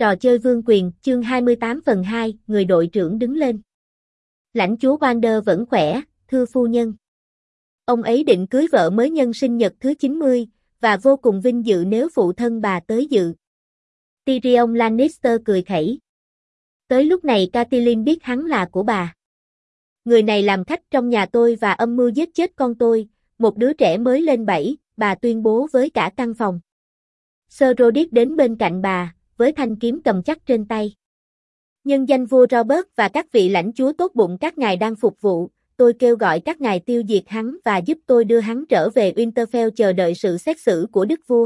Trò chơi vương quyền, chương 28 phần 2, người đội trưởng đứng lên. Lãnh chúa Wander vẫn khỏe, thưa phu nhân. Ông ấy định cưới vợ mới nhân sinh nhật thứ 90, và vô cùng vinh dự nếu phụ thân bà tới dự. Tyrion Lannister cười khẩy. Tới lúc này Catelyn biết hắn là của bà. Người này làm khách trong nhà tôi và âm mưu giết chết con tôi, một đứa trẻ mới lên 7, bà tuyên bố với cả căn phòng. Sir Rodrik đến bên cạnh bà, với thanh kiếm cầm chắc trên tay. Nhân danh vua Robert và các vị lãnh chúa tốt bụng các ngài đang phục vụ, tôi kêu gọi các ngài tiêu diệt hắn và giúp tôi đưa hắn trở về Winterfell chờ đợi sự xét xử của đức vua.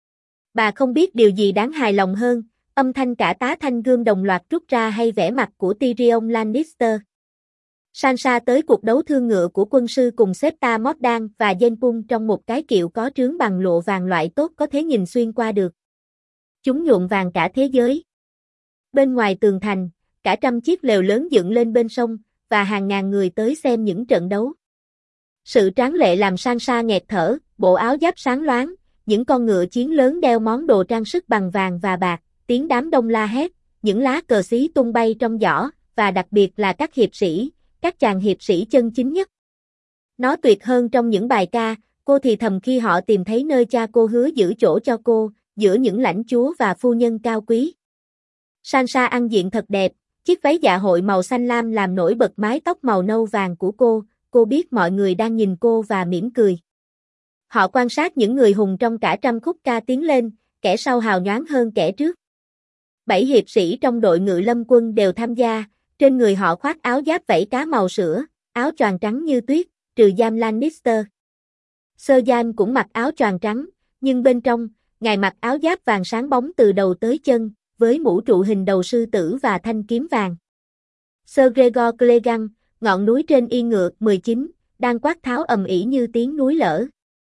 Bà không biết điều gì đáng hài lòng hơn, âm thanh cả tá thanh gươm đồng loạt rút ra hay vẻ mặt của Tyrion Lannister. Sansa tới cuộc đấu thương ngựa của quân sư cùng Septa Mordan và Zenpun trong một cái kiệu có trướng bằng lụa vàng loại tốt có thể nhìn xuyên qua được. Chúng nhuộm vàng cả thế giới. Bên ngoài tường thành, cả trăm chiếc lều lớn dựng lên bên sông, và hàng ngàn người tới xem những trận đấu. Sự tráng lệ làm Sansa nghẹt thở, bộ áo giáp sáng loáng, những con ngựa chiến lớn đeo món đồ trang sức bằng vàng và bạc, tiếng đám đông la hét, những lá cờ xí tung bay trong giỏ, và đặc biệt là các hiệp sĩ, các chàng hiệp sĩ chân chính nhất. Nó tuyệt hơn trong những bài ca, cô thì thầm khi họ tìm thấy nơi cha cô hứa giữ chỗ cho cô, giữa những lãnh chúa và phu nhân cao quý. Sansa ăn diện thật đẹp, chiếc váy dạ hội màu xanh lam làm nổi bật mái tóc màu nâu vàng của cô biết mọi người đang nhìn cô và mỉm cười. Họ quan sát những người hùng trong cả trăm khúc ca tiến lên, kẻ sau hào nhoáng hơn kẻ trước. 7 hiệp sĩ trong đội ngự lâm quân đều tham gia, trên người họ khoác áo giáp vảy cá màu sữa, áo choàng trắng như tuyết, trừ Jaime Lannister. Sir Jaime cũng mặc áo choàng trắng, nhưng bên trong, ngài mặc áo giáp vàng sáng bóng từ đầu tới chân, với mũ trụ hình đầu sư tử và thanh kiếm vàng. Sir Gregor Clegane, ngọn núi trên yên ngựa 19, đang quát tháo ầm ĩ như tiếng núi lở.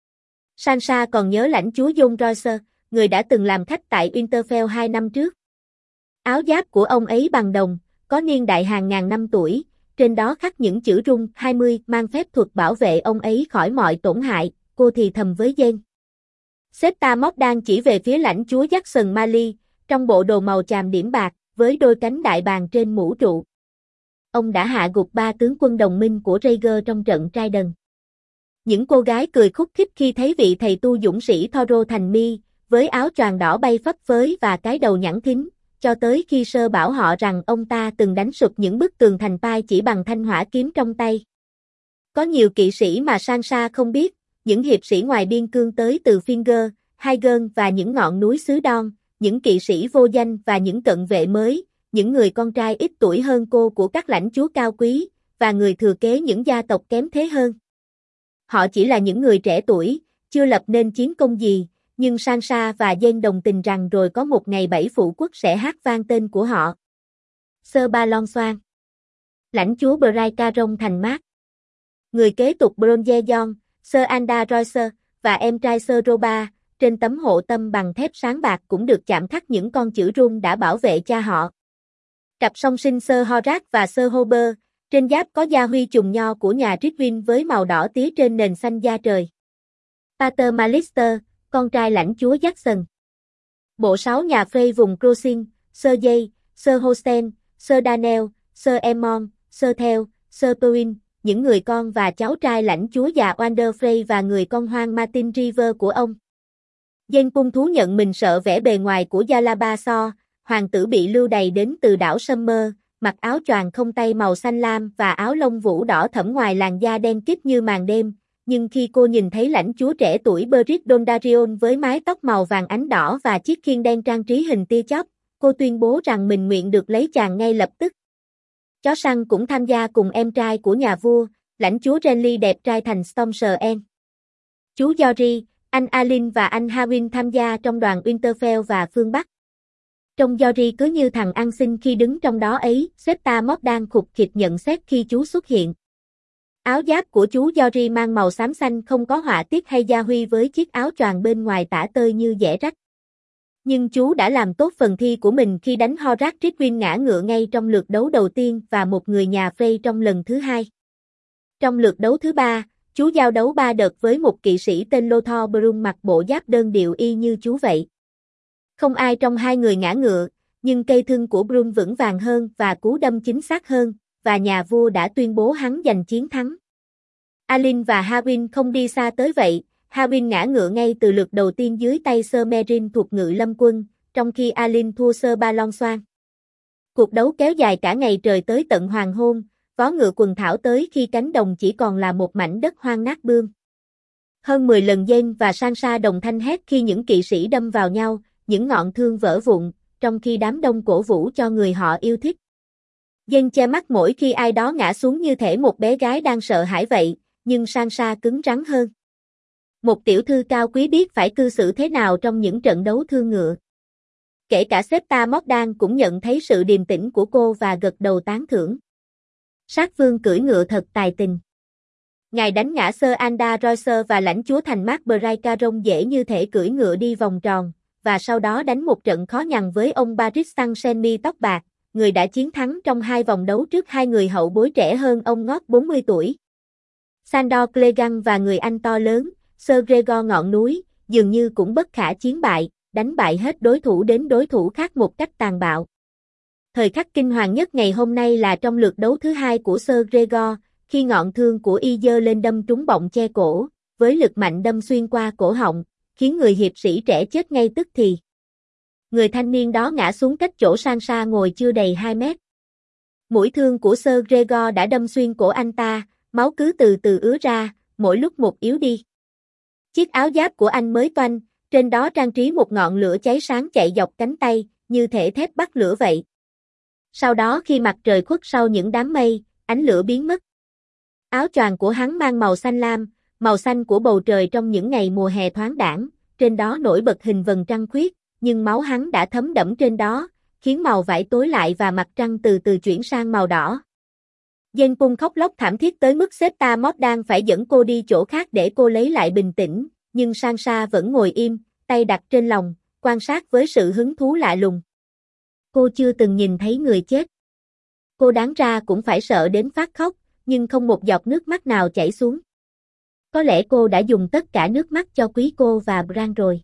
Sansa còn nhớ lãnh chúa Jon Royce, người đã từng làm khách tại Winterfell 2 năm trước. Áo giáp của ông ấy bằng đồng, có niên đại hàng ngàn năm tuổi, trên đó khắc những chữ rung 20 mang phép thuật bảo vệ ông ấy khỏi mọi tổn hại, cô thì thầm với Jen. Septa Mordan chỉ về phía lãnh chúa Jackson Marley, trong bộ đồ màu chàm điểm bạc, với đôi cánh đại bàng trên mũ trụ. Ông đã hạ gục 3 tướng quân đồng minh của Rhaegar trong trận trai đần. Những cô gái cười khúc khích khi thấy vị thầy tu dũng sĩ Thoro Thành Mi, với áo choàng đỏ bay phấp phới và cái đầu nhẵn thính, cho tới khi Sơ bảo họ rằng ông ta từng đánh sụp những bức tường thành Pai chỉ bằng thanh hỏa kiếm trong tay. Có nhiều kỵ sĩ mà Sansa không biết, những hiệp sĩ ngoài biên cương tới từ Finger, Haigen và những ngọn núi xứ Don, những kỵ sĩ vô danh và những cận vệ mới, những người con trai ít tuổi hơn cô của các lãnh chúa cao quý, và người thừa kế những gia tộc kém thế hơn. Họ chỉ là những người trẻ tuổi, chưa lập nên chiến công gì, nhưng Sansa và Jen đồng tình rằng rồi có một ngày 7 phụ quốc sẽ hát vang tên của họ. Sir Balon Swan, lãnh chúa Bray Caron thành mát. Người kế tục Bronze John, Sir Andar Royce, và em trai Sir Roba, trên tấm hộ tâm bằng thép sáng bạc cũng được chạm khắc những con chữ run đã bảo vệ cha họ. Cặp song sinh Sir Horak và Sir Hober, trên giáp có gia huy trùng nho của nhà Tywin với màu đỏ tía trên nền xanh da trời. Pater Malister, con trai lãnh chúa Jackson. Bộ 6 nhà Frey vùng Crossing, Sir Jay, Sir Holsten, Sir Daniel, Sir Aemon, Sir Theo, Sir Tywin, những người con và cháu trai lãnh chúa già Wander Frey và người con hoang Martin River của ông. Zenpun thú nhận mình sợ vẻ bề ngoài của Yalaba So, hoàng tử bị lưu đày đến từ đảo Summer, mặc áo choàng không tay màu xanh lam và áo lông vũ đỏ thẫm ngoài làn da đen kịt như màn đêm, nhưng khi cô nhìn thấy lãnh chúa trẻ tuổi Beric Dondarrion với mái tóc màu vàng ánh đỏ và chiếc khiên đen trang trí hình tia chớp, cô tuyên bố rằng mình nguyện được lấy chàng ngay lập tức. Chó săn cũng tham gia cùng em trai của nhà vua, lãnh chúa Renly đẹp trai thành Stormser End. Chú Jory, anh Alyn và anh Harwin tham gia trong đoàn Winterfell và phương Bắc. Trông Jory cứ như thằng ăn xin khi đứng trong đó ấy, Septa Mordan khục khịch nhận xét khi chú xuất hiện. Áo giáp của chú Jory mang màu xám xanh không có họa tiết hay gia huy với chiếc áo choàng bên ngoài tả tơi như dẻ rách. Nhưng chú đã làm tốt phần thi của mình khi đánh Horak Tywin ngã ngựa ngay trong lượt đấu đầu tiên và một người nhà Frey trong lần thứ 2. Trong lượt đấu thứ 3, chú giao đấu 3 đợt với một kỵ sĩ tên Lothar Brun mặc bộ giáp đơn điệu y như chú vậy. Không ai trong hai người ngã ngựa, Nhưng cây thương của Brun vững vàng hơn và cú đâm chính xác hơn, và nhà vua đã tuyên bố hắn giành chiến thắng. Alin và Hywin không đi xa tới vậy, Hywin ngã ngựa ngay từ lượt đầu tiên dưới tay Sir Meryn thuộc Ngự Lâm quân, trong khi Alin thua Sir Balon. Cuộc đấu kéo dài cả ngày trời tới tận hoàng hôn, vó ngựa quần thảo tới khi cánh đồng chỉ còn là một mảnh đất hoang nát bươm. Hơn 10 lần Jane và Sansa đồng thanh hét khi những kỵ sĩ đâm vào nhau, những ngọn thương vỡ vụn, trong khi đám đông cổ vũ cho người họ yêu thích. Jane che mắt mỗi khi ai đó ngã xuống như thể một bé gái đang sợ hãi vậy, nhưng Sansa cứng rắn hơn. Một tiểu thư cao quý biết phải cư xử thế nào trong những trận đấu thương ngựa. Kể cả Septa Mordan cũng nhận thấy sự điềm tĩnh của cô và gật đầu tán thưởng. Sát vương cưỡi ngựa thật tài tình. Ngài đánh ngã Sir Andar Roycer và lãnh chúa thành Mark Bray Caron dễ như thể cưỡi ngựa đi vòng tròn, và sau đó đánh một trận khó nhằn với ông Barris Sansemi tóc bạc, người đã chiến thắng trong 2 vòng đấu trước 2 người hậu bối trẻ hơn ông ngót 40 tuổi. Sandor Clegane và người anh to lớn, Sir Gregor ngọn núi, dường như cũng bất khả chiến bại, đánh bại hết đối thủ đến đối thủ khác một cách tàn bạo. Thời khắc kinh hoàng nhất ngày hôm nay là trong lượt đấu thứ 2 của Sir Gregor, khi ngọn thương của y giơ lên đâm trúng bọng che cổ, với lực mạnh đâm xuyên qua cổ họng, khiến người hiệp sĩ trẻ chết ngay tức thì. Người thanh niên đó ngã xuống cách chỗ Sansa ngồi chưa đầy 2 mét. Mũi thương của Sir Gregor đã đâm xuyên cổ anh ta, máu cứ từ từ ứa ra, mỗi lúc một yếu đi. Chiếc áo giáp của anh mới toanh, trên đó trang trí một ngọn lửa cháy sáng chạy dọc cánh tay, như thể thép bắt lửa vậy. Sau đó khi mặt trời khuất sau những đám mây, ánh lửa biến mất. Áo choàng của hắn mang màu xanh lam, màu xanh của bầu trời trong những ngày mùa hè thoáng đãng, trên đó nổi bật hình vầng trăng khuyết, nhưng máu hắn đã thấm đẫm trên đó, khiến màu vải tối lại và mặt trăng từ từ chuyển sang màu đỏ. Jane Pung khóc lóc thảm thiết tới mức Septa Mordan phải dẫn cô đi chỗ khác để cô lấy lại bình tĩnh, nhưng Sansa vẫn ngồi im, tay đặt trên lòng, quan sát với sự hứng thú lạ lùng. Cô chưa từng nhìn thấy người chết. Cô đáng ra cũng phải sợ đến phát khóc, nhưng không một giọt nước mắt nào chảy xuống. Có lẽ cô đã dùng tất cả nước mắt cho quý cô và Bran rồi.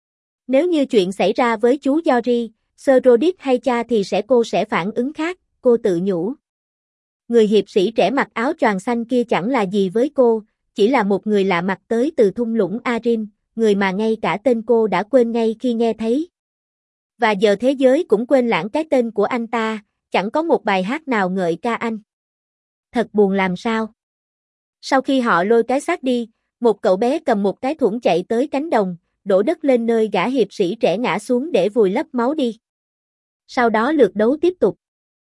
Nếu như chuyện xảy ra với chú Jory, Sir Rodrik hay cha thì cô sẽ phản ứng khác, cô tự nhủ. Người hiệp sĩ trẻ mặc áo choàng xanh kia chẳng là gì với cô, chỉ là một người lạ mặt tới từ thung lũng Arryn, người mà ngay cả tên cô đã quên ngay khi nghe thấy. Và giờ thế giới cũng quên lãng cái tên của anh ta, chẳng có một bài hát nào ngợi ca anh. Thật buồn làm sao. Sau khi họ lôi cái xác đi, một cậu bé cầm một cái thủng chạy tới cánh đồng, đổ đất lên nơi gã hiệp sĩ trẻ ngã xuống để vùi lấp máu đi. Sau đó lượt đấu tiếp tục.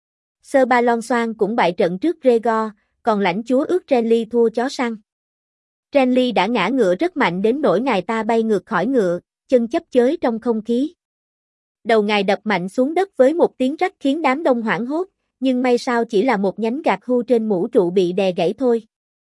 Sir Balon cũng bại trận trước Gregor, còn lãnh chúa ước Renly thua chó săn. Renly đã ngã ngựa rất mạnh đến nỗi ngài ta bay ngược khỏi ngựa, chân chấp chới trong không khí. Đầu ngài đập mạnh xuống đất với một tiếng rách khiến đám đông hoảng hốt, nhưng may sao chỉ là một nhánh gạc hưu trên mũ trụ bị đè gãy thôi.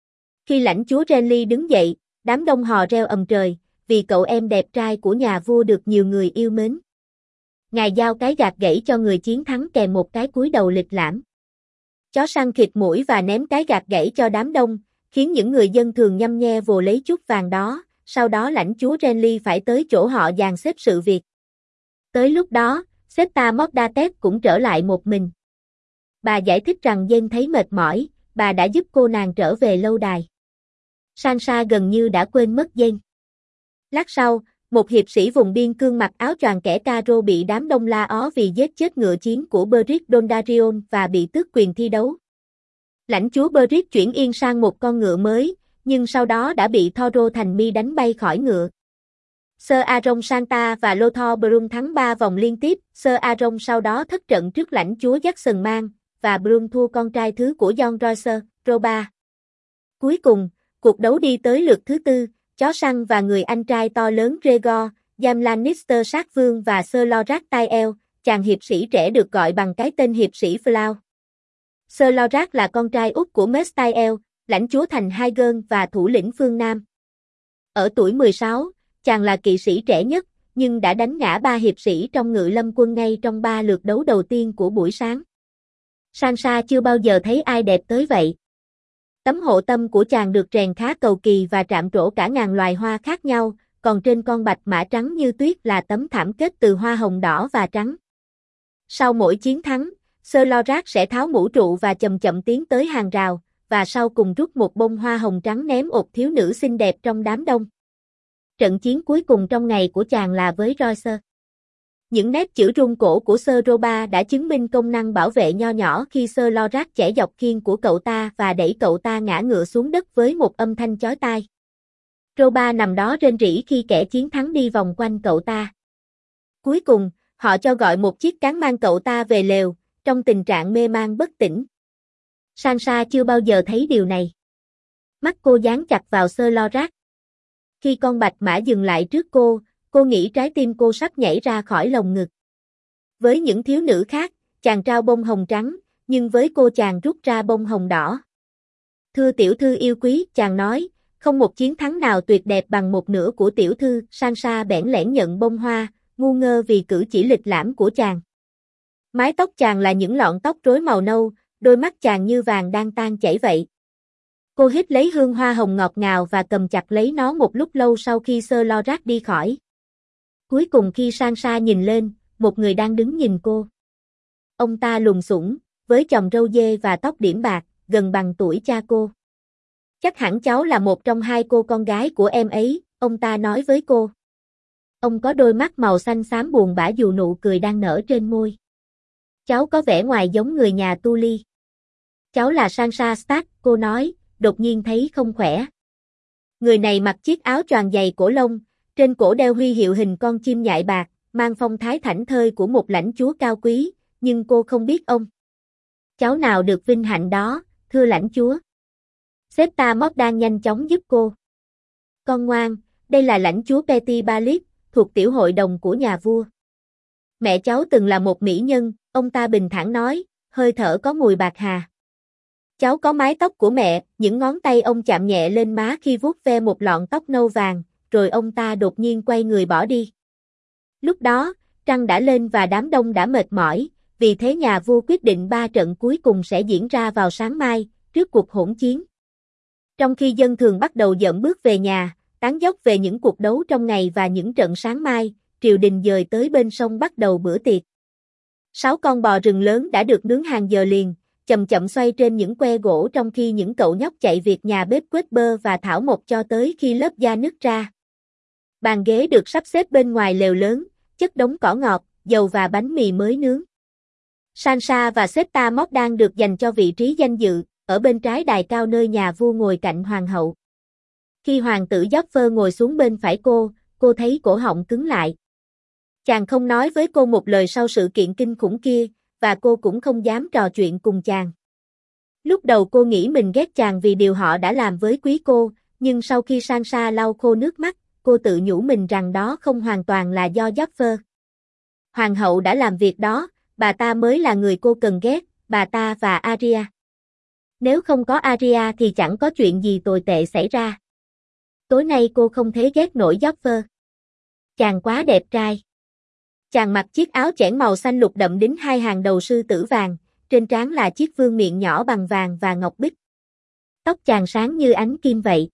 Khi lãnh chúa Renly đứng dậy, đám đông hò reo ầm trời, vì cậu em đẹp trai của nhà vua được nhiều người yêu mến. Ngài giao cái gạc gãy cho người chiến thắng kèm một cái cúi đầu lịch lãm. Chó săn khịt mũi và ném cái gạc gãy cho đám đông, khiến những người dân thường nhăm nhe vồ lấy chút vàng đó, sau đó lãnh chúa Renly phải tới chỗ họ dàn xếp sự việc. Tới lúc đó, Septa Mordatet cũng trở lại một mình. Bà giải thích rằng Jane thấy mệt mỏi, bà đã giúp cô nàng trở về lâu đài. Sansa gần như đã quên mất Jane. Lát sau, một hiệp sĩ vùng biên cương mặc áo choàng kẻ caro bị đám đông la ó vì giết chết ngựa chiến của Beric Dondarrion và bị tước quyền thi đấu. Lãnh chúa Beric chuyển yên sang một con ngựa mới, nhưng sau đó đã bị Thoro Thành Mi đánh bay khỏi ngựa. Sir Aron Santa và Lothar Brum thắng 3 vòng liên tiếp, Sir Aron sau đó thất trận trước lãnh chúa Jackson Man, và Brum thua con trai thứ của Jon Roycer, Roba. Cuối cùng, cuộc đấu đi tới lượt thứ 4, chó săn và người anh trai to lớn Rhaegar, Jaime Lannister sát vương và Sir Loras Tyrell, chàng hiệp sĩ trẻ được gọi bằng cái tên hiệp sĩ Flow. Sir Loras là con trai út của Mace Tyrell, lãnh chúa thành Aegon và thủ lĩnh phương Nam. Ở tuổi 16, chàng là kỵ sĩ trẻ nhất, nhưng đã đánh ngã 3 hiệp sĩ trong Ngự Lâm quân ngay trong 3 lượt đấu đầu tiên của buổi sáng. Sansa chưa bao giờ thấy ai đẹp tới vậy. Tấm hộ tâm của chàng được rèn khá cầu kỳ và trạm trổ cả ngàn loài hoa khác nhau, còn trên con bạch mã trắng như tuyết là tấm thảm kết từ hoa hồng đỏ và trắng. Sau mỗi chiến thắng, Sir Lorak sẽ tháo mũ trụ và chậm chậm tiến tới hàng rào, và sau cùng rút một bông hoa hồng trắng ném ột thiếu nữ xinh đẹp trong đám đông. Trận chiến cuối cùng trong ngày của chàng là với Royce. Những nét chữ rung cổ của Sir Roba đã chứng minh công năng bảo vệ nho nhỏ khi Sir Lorak chẻ dọc khiên của cậu ta và đẩy cậu ta ngã ngựa xuống đất với một âm thanh chói tai. Roba nằm đó rên rỉ khi kẻ chiến thắng đi vòng quanh cậu ta. Cuối cùng, họ cho gọi một chiếc cáng mang cậu ta về lều, trong tình trạng mê man bất tỉnh. Sansa chưa bao giờ thấy điều này. Mắt cô dán chặt vào Sir Lorak. Khi con bạch mã dừng lại trước cô nghĩ trái tim cô sắp nhảy ra khỏi lồng ngực. Với những thiếu nữ khác, chàng trao bông hồng trắng, nhưng với cô chàng rút ra bông hồng đỏ. Thưa tiểu thư yêu quý, chàng nói, không một chiến thắng nào tuyệt đẹp bằng một nửa của tiểu thư. Sansa bẽn lẽn nhận bông hoa, ngu ngơ vì cử chỉ lịch lãm của chàng. Mái tóc chàng là những lọn tóc rối màu nâu, đôi mắt chàng như vàng đang tan chảy vậy. Cô hít lấy hương hoa hồng ngọt ngào và cầm chặt lấy nó một lúc lâu sau khi Sir Lorak đi khỏi. Cuối cùng khi Sansa nhìn lên, một người đang đứng nhìn cô. Ông ta lùn xũng, với chòm râu dê và tóc điểm bạc, gần bằng tuổi cha cô. Chắc hẳn cháu là một trong hai cô con gái của em ấy, ông ta nói với cô. Ông có đôi mắt màu xanh xám buồn bã dù nụ cười đang nở trên môi. Cháu có vẻ ngoài giống người nhà Tully. Cháu là Sansa Stark, cô nói, đột nhiên thấy không khỏe. Người này mặc chiếc áo choàng dày cổ lông, trên cổ đeo huy hiệu hình con chim nhại bạc, mang phong thái thảnh thơi của một lãnh chúa cao quý, nhưng cô không biết ông. Cháu nào được vinh hạnh đó, thưa lãnh chúa. Septa Mordan nhanh chóng giúp cô. Con ngoan, đây là lãnh chúa Petty Baelish, thuộc tiểu hội đồng của nhà vua. Mẹ cháu từng là một mỹ nhân, ông ta bình thản nói, hơi thở có mùi bạc hà. Cháu có mái tóc của mẹ, những ngón tay ông chạm nhẹ lên má khi vuốt ve một lọn tóc nâu vàng, rồi ông ta đột nhiên quay người bỏ đi. Lúc đó, trăng đã lên và đám đông đã mệt mỏi, vì thế nhà vua quyết định 3 trận cuối cùng sẽ diễn ra vào sáng mai, trước cuộc hỗn chiến. Trong khi dân thường bắt đầu dợm bước về nhà, tán dóc về những cuộc đấu trong ngày và những trận sáng mai, triều đình dời tới bên sông bắt đầu bữa tiệc. 6 con bò rừng lớn đã được nướng hàng giờ liền, chậm chậm xoay trên những que gỗ trong khi những cậu nhóc chạy việc nhà bếp quết bơ và thảo mộc cho tới khi lớp da nứt ra. Bàn ghế được sắp xếp bên ngoài lều lớn, chất đống cỏ ngọt, dầu và bánh mì mới nướng. Sansa và Septa Mordan được dành cho vị trí danh dự, ở bên trái đài cao nơi nhà vua ngồi cạnh hoàng hậu. Khi hoàng tử Joffrey ngồi xuống bên phải cô thấy cổ họng cứng lại. Chàng không nói với cô một lời sau sự kiện kinh khủng kia, và cô cũng không dám trò chuyện cùng chàng. Lúc đầu cô nghĩ mình ghét chàng vì điều họ đã làm với quý cô, nhưng sau khi Sansa lau khô nước mắt, cô tự nhủ mình rằng đó không hoàn toàn là do Joffrey. Hoàng hậu đã làm việc đó, bà ta mới là người cô cần ghét, bà ta và Arya. Nếu không có Arya thì chẳng có chuyện gì tồi tệ xảy ra. Tối nay cô không thể ghét nổi Joffrey. Chàng quá đẹp trai. Chàng mặc chiếc áo chẽn màu xanh lục đậm đính 2 hàng đầu sư tử vàng, trên trán là chiếc vương miện nhỏ bằng vàng và ngọc bích. Tóc chàng sáng như ánh kim vậy.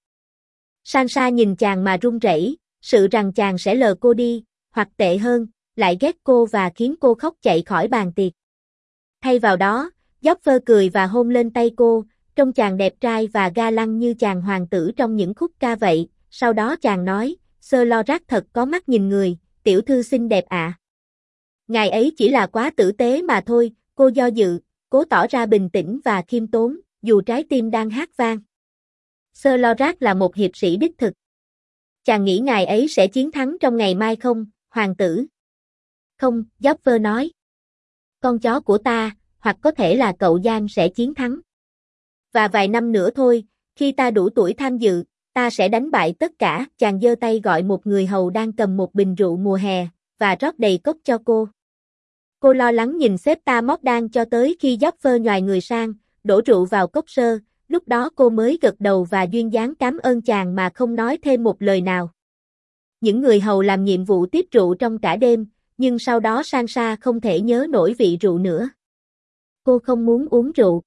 Sansa nhìn chàng mà run rẩy, sợ rằng chàng sẽ lờ cô đi, hoặc tệ hơn, lại ghét cô và khiến cô khóc chạy khỏi bàn tiệc. Thay vào đó, Joffrey cười và hôn lên tay cô, trông chàng đẹp trai và ga lăng như chàng hoàng tử trong những khúc ca vậy. Sau đó chàng nói, Sir Lorak thật có mắt nhìn người, tiểu thư xinh đẹp ạ. Ngài ấy chỉ là quá tử tế mà thôi, cô do dự, cố tỏ ra bình tĩnh và khiêm tốn, dù trái tim đang hát vang. Sir Lorak là một hiệp sĩ đích thực. Chàng nghĩ ngài ấy sẽ chiến thắng trong ngày mai không, hoàng tử? Không, Joffrey nói. Con chó của ta, hoặc có thể là cậu Giang sẽ chiến thắng. Và vài năm nữa thôi, khi ta đủ tuổi tham dự, ta sẽ đánh bại tất cả. Chàng giơ tay gọi một người hầu đang cầm một bình rượu mùa hè, và rót đầy cốc cho cô. Cô lo lắng nhìn Septa Mordan cho tới khi Joffrey nhoài người sang, đổ rượu vào cốc sơ, lúc đó cô mới gật đầu và duyên dáng cảm ơn chàng mà không nói thêm một lời nào. Những người hầu làm nhiệm vụ tiếp rượu trong cả đêm, nhưng sau đó Sansa không thể nhớ nổi vị rượu nữa. Cô không muốn uống rượu.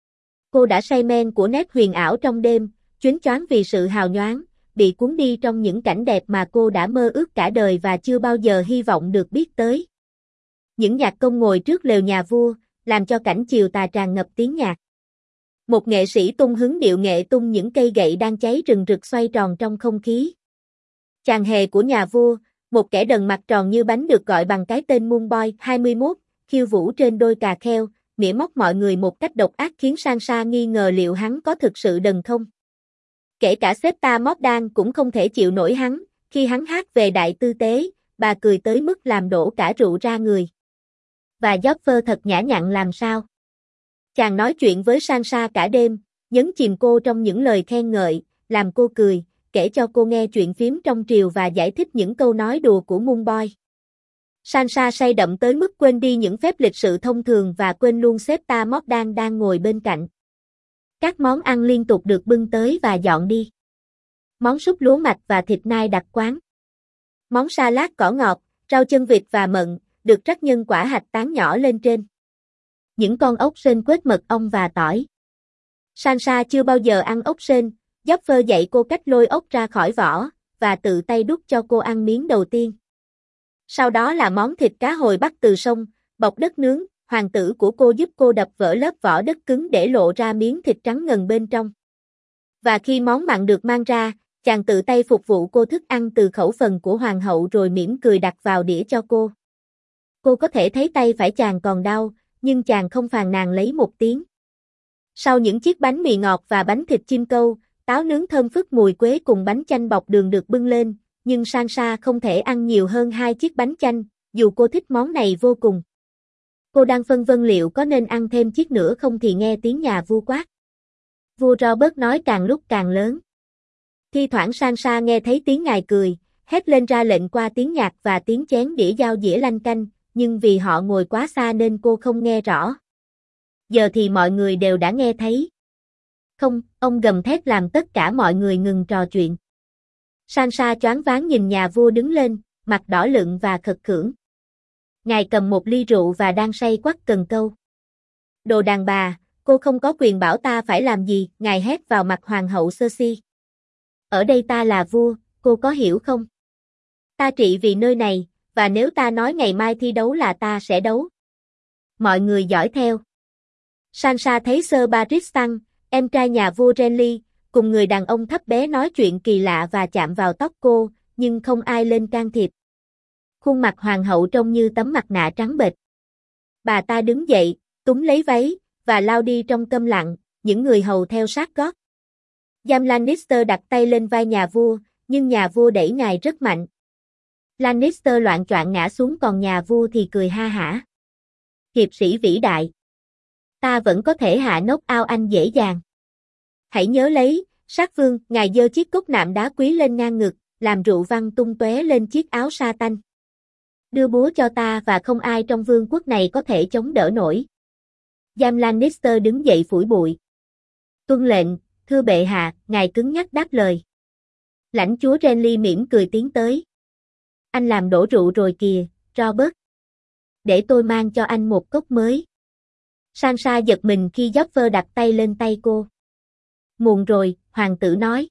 Cô đã say men của nét huyền ảo trong đêm, choáng choáng vì sự hào nhoáng, bị cuốn đi trong những cảnh đẹp mà cô đã mơ ước cả đời và chưa bao giờ hy vọng được biết tới. Những nhạc công ngồi trước lều nhà vua, làm cho cảnh chiều tà tràn ngập tiếng nhạc. Một nghệ sĩ tung hứng điệu nghệ tung những cây gậy đang cháy rừng rực xoay tròn trong không khí. Chàng hề của nhà vua, một kẻ đần mặt tròn như bánh được gọi bằng cái tên Moonboy 21, khiêu vũ trên đôi cà kheo, mỉa móc mọi người một cách độc ác khiến Sansa nghi ngờ liệu hắn có thực sự đần không. Kể cả Septa Mordan cũng không thể chịu nổi hắn, khi hắn hát về đại tư tế, bà cười tới mức làm đổ cả rượu ra người. Và Joffrey thật nhã nhặn làm sao? Chàng nói chuyện với Sansa cả đêm, nhấn chìm cô trong những lời khen ngợi, làm cô cười, kể cho cô nghe chuyện phím trong triều và giải thích những câu nói đùa của Moonboy. Sansa say đậm tới mức quên đi những phép lịch sự thông thường và quên luôn Septa Mordan đang ngồi bên cạnh. Các món ăn liên tục được bưng tới và dọn đi. Món súp lúa mạch và thịt nai đặc quán. Món salad cỏ ngọt, rau chân vịt và mận, được rắc nhân quả hạch tán nhỏ lên trên. Những con ốc sên quết mật ong và tỏi. Sansa chưa bao giờ ăn ốc sên, Joffrey dạy cô cách lôi ốc ra khỏi vỏ, và tự tay đút cho cô ăn miếng đầu tiên. Sau đó là món thịt cá hồi bắt từ sông, bọc đất nướng, hoàng tử của cô giúp cô đập vỡ lớp vỏ đất cứng để lộ ra miếng thịt trắng ngần bên trong. Và khi món mặn được mang ra, chàng tự tay phục vụ cô thức ăn từ khẩu phần của hoàng hậu rồi mỉm cười đặt vào đĩa cho cô. Cô có thể thấy tay phải chàng còn đau, nhưng chàng không phàn nàn lấy một tiếng. Sau những chiếc bánh mì ngọt và bánh thịt chim câu, táo nướng thơm phức mùi quế cùng bánh chanh bọc đường được bưng lên, nhưng Sansa không thể ăn nhiều hơn 2 chiếc bánh chanh, dù cô thích món này vô cùng. Cô đang phân vân liệu có nên ăn thêm chiếc nữa không thì nghe tiếng nhà vua quát. Vua Robert nói càng lúc càng lớn. Thi thoảng Sansa nghe thấy tiếng ngài cười, hét lên ra lệnh qua tiếng nhạc và tiếng chén đĩa dao dĩa lanh canh, nhưng vì họ ngồi quá xa nên cô không nghe rõ. Giờ thì mọi người đều đã nghe thấy. Không, ông gầm thét làm tất cả mọi người ngừng trò chuyện. Sansa choáng váng nhìn nhà vua đứng lên, mặt đỏ lựng và khật khưởng. Ngài cầm một ly rượu và đang say quắt cần câu. Đồ đàn bà, cô không có quyền bảo ta phải làm gì, ngài hét vào mặt hoàng hậu Cersei. Ở đây ta là vua, cô có hiểu không? Ta trị vì nơi này, và nếu ta nói ngày mai thi đấu là ta sẽ đấu. Mọi người dõi theo. Sansa thấy Sir Barristan, em trai nhà vua Renly, cùng người đàn ông thấp bé nói chuyện kỳ lạ và chạm vào tóc cô, nhưng không ai lên can thiệp. Khuôn mặt hoàng hậu trông như tấm mặt nạ trắng bệch. Bà ta đứng dậy, túm lấy váy, và lao đi trong câm lặng, những người hầu theo sát gót. Jaime Lannister đặt tay lên vai nhà vua, nhưng nhà vua đẩy ngài rất mạnh. Lannister loạng choạng ngã xuống còn nhà vua thì cười ha hả. Hiệp sĩ vĩ đại. Ta vẫn có thể hạ knock out anh dễ dàng. Hãy nhớ lấy, sát vương, ngài giơ chiếc cốc nạm đá quý lên ngang ngực, làm rượu văng tung tóe lên chiếc áo sa tanh. Đưa búa cho ta và không ai trong vương quốc này có thể chống đỡ nổi. Jaime Lannister đứng dậy phủi bụi. Tuân lệnh, thưa bệ hạ, ngài cứng nhắc đáp lời. Lãnh chúa Renly mỉm cười tiến tới. Anh làm đổ rượu rồi kìa, Robert. Để tôi mang cho anh một cốc mới. Sansa giật mình khi Joffrey đặt tay lên tay cô. Muộn rồi, hoàng tử nói.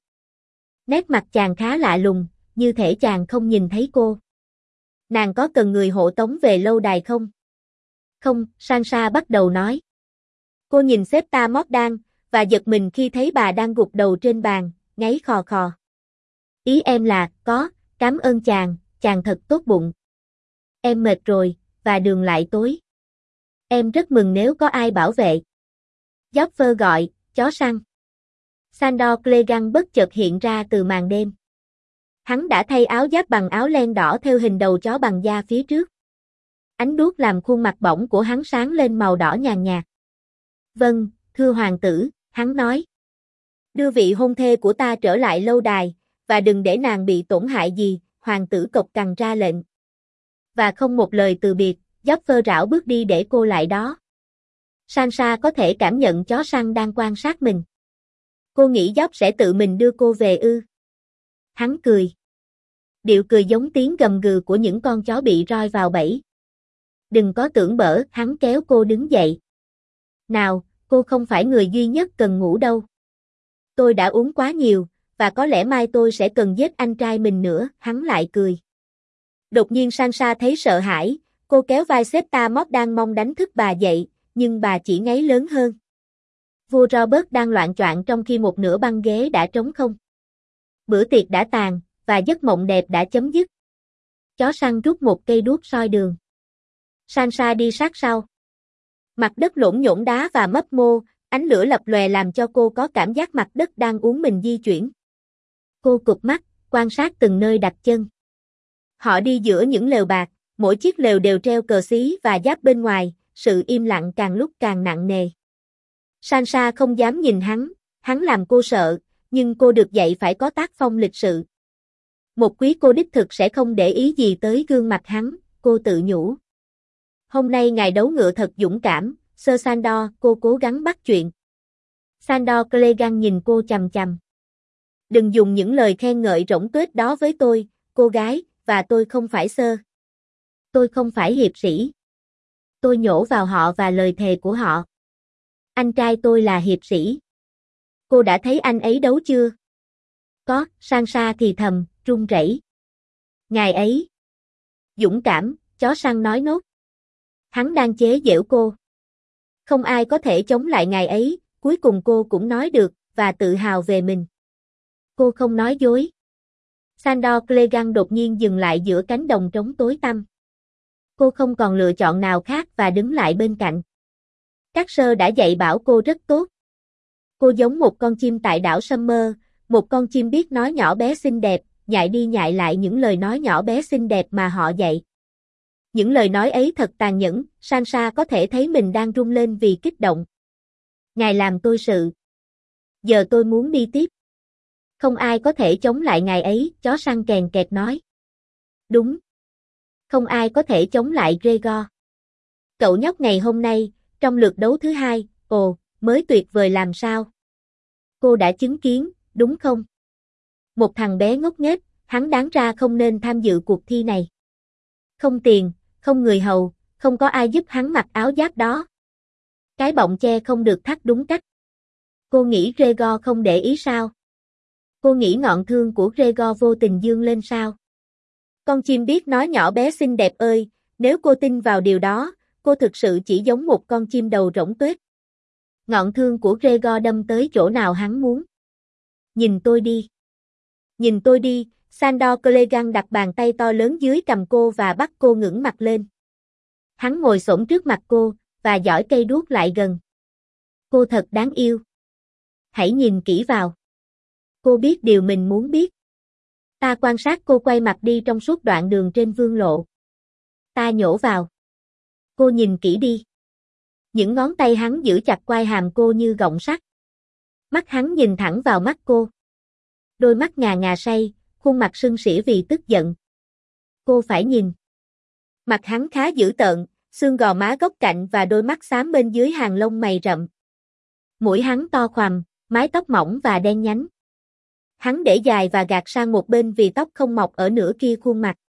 Nét mặt chàng khá lạ lùng, như thể chàng không nhìn thấy cô. Nàng có cần người hộ tống về lâu đài không? Không, Sansa bắt đầu nói. Cô nhìn Septa Mordan, và giật mình khi thấy bà đang gục đầu trên bàn, ngáy khò khò. Ý em là, có, cảm ơn chàng thật tốt bụng. Em mệt rồi, và đường lại tối. Em rất mừng nếu có ai bảo vệ. Joffrey gọi, chó săn. Sandor Clegane bất chợt hiện ra từ màn đêm. Hắn đã thay áo giáp bằng áo len đỏ theo hình đầu chó bằng da phía trước. Ánh đuốc làm khuôn mặt bỏng của hắn sáng lên màu đỏ nhàn nhạt. Vâng, thưa hoàng tử, hắn nói. Đưa vị hôn thê của ta trở lại lâu đài, và đừng để nàng bị tổn hại gì, hoàng tử cộc cằn ra lệnh. Và không một lời từ biệt, Joffrey rảo bước đi để cô lại đó. Sansa có thể cảm nhận chó săn đang quan sát mình. Cô nghĩ Joffrey sẽ tự mình đưa cô về ư? Hắn cười. Điệu cười giống tiếng gầm gừ của những con chó bị roi vào bẫy. Đừng có tưởng bở, hắn kéo cô đứng dậy. Nào, cô không phải người duy nhất cần ngủ đâu. Tôi đã uống quá nhiều, và có lẽ mai tôi sẽ cần giết anh trai mình nữa, hắn lại cười. Đột nhiên Sansa thấy sợ hãi, Cô kéo vai Seta Mop đang mong đánh thức bà dậy, nhưng bà chỉ ngáy lớn hơn. Vua Robert đang loạng choạng trong khi một nửa băng ghế đã trống không. Bữa tiệc đã tàn, và giấc mộng đẹp đã chấm dứt. Chó săn rút một cây đuốc soi đường. Sansa đi sát sau. Mặt đất lổn nhổn đá và mấp mô, ánh lửa lập lòe làm cho cô có cảm giác mặt đất đang uốn mình di chuyển. Cô cụp mắt, quan sát từng nơi đặt chân. Họ đi giữa những lều bạc, mỗi chiếc lều đều treo cờ xí và giáp bên ngoài, sự im lặng càng lúc càng nặng nề. Sansa không dám nhìn hắn làm cô sợ, nhưng cô được dạy phải có tác phong lịch sự. Một quý cô đích thực sẽ không để ý gì tới gương mặt hắn, cô tự nhủ. Hôm nay ngài đấu ngựa thật dũng cảm, Sir Sandor, cô cố gắng bắt chuyện. Sandor Clegane nhìn cô chằm chằm. Đừng dùng những lời khen ngợi rỗng tuếch đó với tôi, cô gái, và tôi không phải Sir. Tôi không phải hiệp sĩ. Tôi nhổ vào họ và lời thề của họ. Anh trai tôi là hiệp sĩ. Cô đã thấy anh ấy đấu chưa? Có, Sansa thì thầm, run rẩy. Ngài ấy. Dũng cảm, chó săn nói nốt. Hắn đang chế giễu cô. Không ai có thể chống lại ngài ấy, cuối cùng cô cũng nói được, và tự hào về mình. Cô không nói dối. Sandor Clegane đột nhiên dừng lại giữa cánh đồng trống tối tăm. Cô không còn lựa chọn nào khác và đứng lại bên cạnh. Các sơ đã dạy bảo cô rất tốt. Cô giống một con chim tại đảo Summer, một con chim biết nói nhỏ bé xinh đẹp, nhại đi nhại lại những lời nói nhỏ bé xinh đẹp mà họ dạy. Những lời nói ấy thật tàn nhẫn, Sansa có thể thấy mình đang run lên vì kích động. Ngài làm tôi sợ. Giờ tôi muốn đi tiếp. Không ai có thể chống lại ngài ấy, chó săn kèn kẹt nói. Đúng. Không ai có thể chống lại Rhaegar. Cậu nhóc ngày hôm nay, trong lượt đấu thứ 2, mới tuyệt vời làm sao? Cô đã chứng kiến, đúng không? Một thằng bé ngốc nghếch, hắn đáng ra không nên tham dự cuộc thi này. Không tiền, không người hầu, không có ai giúp hắn mặc áo giáp đó. Cái bọng che không được thắt đúng cách. Cô nghĩ Rhaegar không để ý sao? Cô nghĩ ngọn thương của Rhaegar vô tình dương lên sao? Con chim biết nói nhỏ bé xinh đẹp ơi, nếu cô tin vào điều đó, cô thực sự chỉ giống một con chim đầu rỗng tuếch. Ngọn thương của Rhaegar đâm tới chỗ nào hắn muốn. Nhìn tôi đi. Nhìn tôi đi, Sandor Clegane đặt bàn tay to lớn dưới cằm cô và bắt cô ngẩng mặt lên. Hắn ngồi xổm trước mặt cô, và giỏi cây đuốc lại gần. Cô thật đáng yêu. Hãy nhìn kỹ vào. Cô biết điều mình muốn biết. Ta quan sát cô quay mặt đi trong suốt đoạn đường trên vương lộ. Ta nhổ vào. Cô nhìn kỹ đi. Những ngón tay hắn giữ chặt quai hàm cô như gọng sắt. Mắt hắn nhìn thẳng vào mắt cô. Đôi mắt ngà ngà say, khuôn mặt sưng sỉa vì tức giận. Cô phải nhìn. Mặt hắn khá dữ tợn, xương gò má góc cạnh và đôi mắt xám bên dưới hàng lông mày rậm. Mũi hắn to khoằm, mái tóc mỏng và đen nhánh. Hắn để dài và gạt sang một bên vì tóc không mọc ở nửa kia khuôn mặt.